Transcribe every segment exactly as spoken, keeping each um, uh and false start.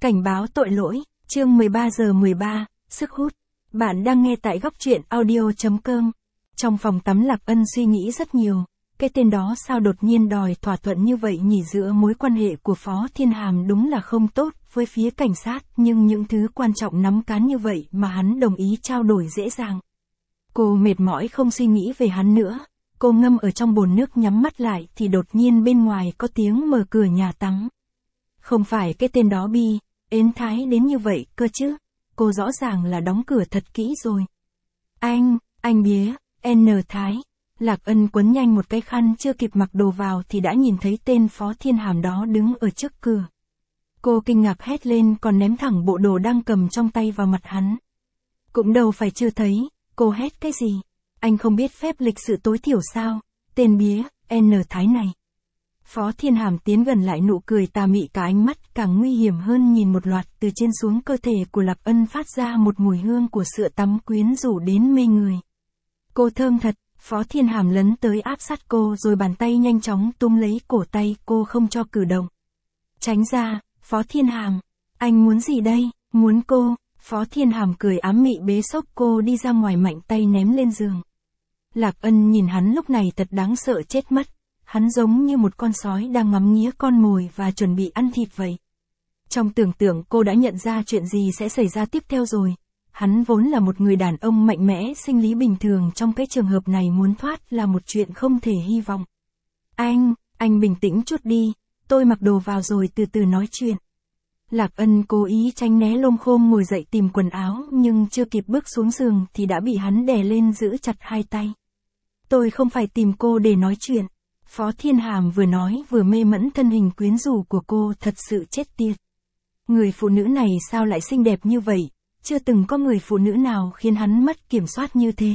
Cảnh báo tội lỗi, chương mười ba giờ mười ba, sức hút. Bạn đang nghe tại góc truyện audio chấm com. Trong phòng tắm Lạc Ân suy nghĩ rất nhiều, cái tên đó sao đột nhiên đòi thỏa thuận như vậy nhỉ, giữa mối quan hệ của Phó Thiên Hàm đúng là không tốt với phía cảnh sát, nhưng những thứ quan trọng nắm cán như vậy mà hắn đồng ý trao đổi dễ dàng. Cô mệt mỏi không suy nghĩ về hắn nữa, cô ngâm ở trong bồn nước nhắm mắt lại thì đột nhiên bên ngoài có tiếng mở cửa nhà tắm. Không phải cái tên đó bi, ến thái đến như vậy cơ chứ, cô rõ ràng là đóng cửa thật kỹ rồi. Anh, anh bía, N Thái. Lạc Ân quấn nhanh một cái khăn chưa kịp mặc đồ vào thì đã nhìn thấy tên Phó Thiên Hàm đó đứng ở trước cửa. Cô kinh ngạc hét lên còn ném thẳng bộ đồ đang cầm trong tay vào mặt hắn. Cũng đâu phải chưa thấy, cô hét cái gì? Anh không biết phép lịch sự tối thiểu sao? Tên bía, N Thái này. Phó Thiên Hàm tiến gần lại, nụ cười tà mị, cả ánh mắt càng nguy hiểm hơn, nhìn một loạt từ trên xuống cơ thể của Lạc Ân phát ra một mùi hương của sữa tắm quyến rũ đến mê người. Cô thơm thật. Phó Thiên Hàm lấn tới áp sát cô rồi bàn tay nhanh chóng túm lấy cổ tay cô không cho cử động. Tránh ra, Phó Thiên Hàm. Anh muốn gì đây? Muốn cô. Phó Thiên Hàm cười ám mị bế xốc cô đi ra ngoài, mạnh tay ném lên giường. Lạc Ân nhìn hắn lúc này thật đáng sợ chết mất. Hắn giống như một con sói đang ngắm nghía con mồi và chuẩn bị ăn thịt vậy. Trong tưởng tượng cô đã nhận ra chuyện gì sẽ xảy ra tiếp theo rồi. Hắn vốn là một người đàn ông mạnh mẽ, sinh lý bình thường, trong cái trường hợp này muốn thoát là một chuyện không thể hy vọng. Anh, anh bình tĩnh chút đi, tôi mặc đồ vào rồi từ từ nói chuyện. Lạc Ân cố ý tránh né, lôm khôm ngồi dậy tìm quần áo, nhưng chưa kịp bước xuống giường thì đã bị hắn đè lên giữ chặt hai tay. Tôi không phải tìm cô để nói chuyện. Phó Thiên Hàm vừa nói vừa mê mẫn thân hình quyến rũ của cô, thật sự chết tiệt. Người phụ nữ này sao lại xinh đẹp như vậy? Chưa từng có người phụ nữ nào khiến hắn mất kiểm soát như thế.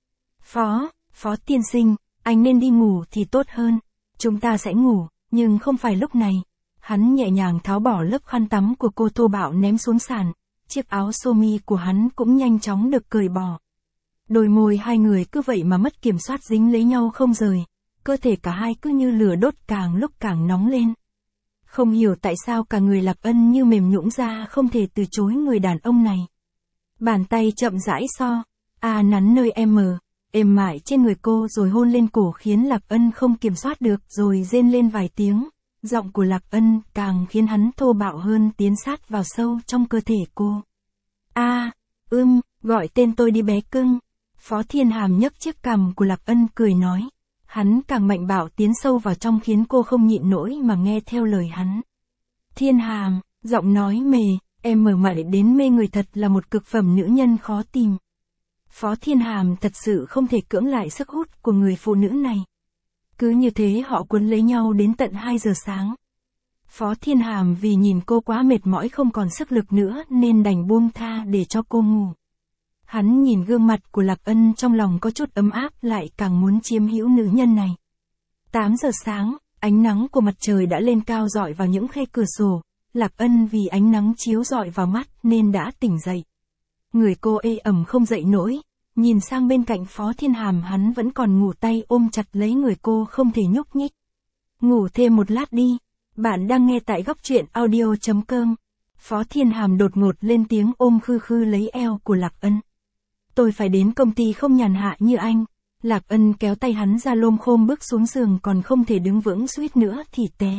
Phó, Phó tiên sinh, anh nên đi ngủ thì tốt hơn. Chúng ta sẽ ngủ, nhưng không phải lúc này. Hắn nhẹ nhàng tháo bỏ lớp khăn tắm của cô, thô bạo ném xuống sàn. Chiếc áo sơ mi của hắn cũng nhanh chóng được cởi bỏ. Đôi môi hai người cứ vậy mà mất kiểm soát dính lấy nhau không rời. Cơ thể cả hai cứ như lửa đốt, càng lúc càng nóng lên. Không hiểu tại sao cả người Lạc Ân như mềm nhũn ra, không thể từ chối người đàn ông này. Bàn tay chậm rãi so, a nắn nơi em mờ, êm mại trên người cô rồi hôn lên cổ, khiến Lạc Ân không kiểm soát được rồi rên lên vài tiếng. Giọng của Lạc Ân càng khiến hắn thô bạo hơn, tiến sát vào sâu trong cơ thể cô. A, ưm, gọi tên tôi đi bé cưng. Phó Thiên Hàm nhấc chiếc cằm của Lạc Ân cười nói. Hắn càng mạnh bạo tiến sâu vào trong khiến cô không nhịn nổi mà nghe theo lời hắn. Thiên Hàm, giọng nói mề, em mở mại đến mê người, thật là một cực phẩm nữ nhân khó tìm. Phó Thiên Hàm thật sự không thể cưỡng lại sức hút của người phụ nữ này. Cứ như thế họ quấn lấy nhau đến tận hai giờ sáng. Phó Thiên Hàm vì nhìn cô quá mệt mỏi không còn sức lực nữa nên đành buông tha để cho cô ngủ. Hắn nhìn gương mặt của Lạc Ân trong lòng có chút ấm áp, lại càng muốn chiếm hữu nữ nhân này. tám giờ sáng, ánh nắng của mặt trời đã lên cao rọi vào những khe cửa sổ. Lạc Ân vì ánh nắng chiếu rọi vào mắt nên đã tỉnh dậy. Người cô ê ẩm không dậy nổi, nhìn sang bên cạnh Phó Thiên Hàm, hắn vẫn còn ngủ, tay ôm chặt lấy người cô không thể nhúc nhích. Ngủ thêm một lát đi. Bạn đang nghe tại góc truyện audio chấm com. Phó Thiên Hàm đột ngột lên tiếng, ôm khư khư lấy eo của Lạc Ân. Tôi phải đến công ty không nhàn hạ như anh. Lạc Ân kéo tay hắn ra, lôm khôm bước xuống giường, còn không thể đứng vững, suýt nữa thì té.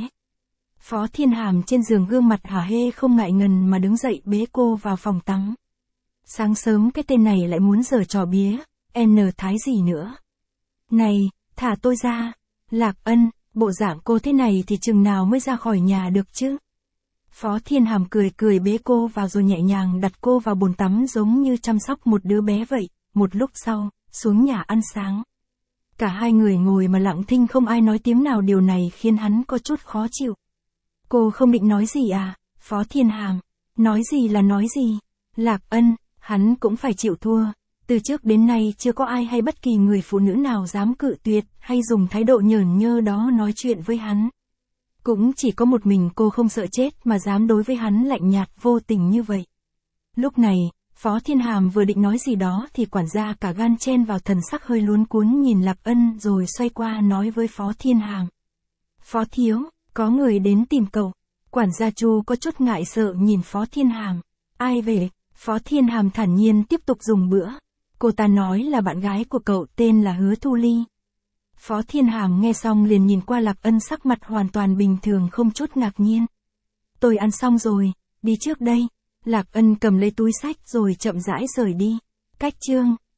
Phó Thiên Hàm trên giường, gương mặt hả hê không ngại ngần mà đứng dậy bế cô vào phòng tắm. Sáng sớm cái tên này lại muốn giở trò bía, N Thái gì nữa. Này, thả tôi ra. Lạc Ân, bộ dạng cô thế này thì chừng nào mới ra khỏi nhà được chứ? Phó Thiên Hàm cười cười bế cô vào rồi nhẹ nhàng đặt cô vào bồn tắm giống như chăm sóc một đứa bé vậy. Một lúc sau, xuống nhà ăn sáng. Cả hai người ngồi mà lặng thinh, không ai nói tiếng nào, điều này khiến hắn có chút khó chịu. Cô không định nói gì à? Phó Thiên Hàm, nói gì là nói gì? Lạc Ân, hắn cũng phải chịu thua. Từ trước đến nay chưa có ai hay bất kỳ người phụ nữ nào dám cự tuyệt hay dùng thái độ nhởn nhơ đó nói chuyện với hắn. Cũng chỉ có một mình cô không sợ chết mà dám đối với hắn lạnh nhạt vô tình như vậy. Lúc này, Phó Thiên Hàm vừa định nói gì đó thì quản gia cả gan chen vào, thần sắc hơi luống cuống nhìn Lạc Ân rồi xoay qua nói với Phó Thiên Hàm. Phó thiếu, có người đến tìm cậu. Quản gia Chu có chút ngại sợ nhìn Phó Thiên Hàm. Ai về? Phó Thiên Hàm thản nhiên tiếp tục dùng bữa. Cô ta nói là bạn gái của cậu tên là Hứa Thu Ly. Phó Thiên Hàm nghe xong liền nhìn qua Lạc Ân sắc mặt hoàn toàn bình thường không chút ngạc nhiên. Tôi ăn xong rồi, đi trước đây. Lạc Ân cầm lấy túi sách rồi chậm rãi rời đi. Cách chương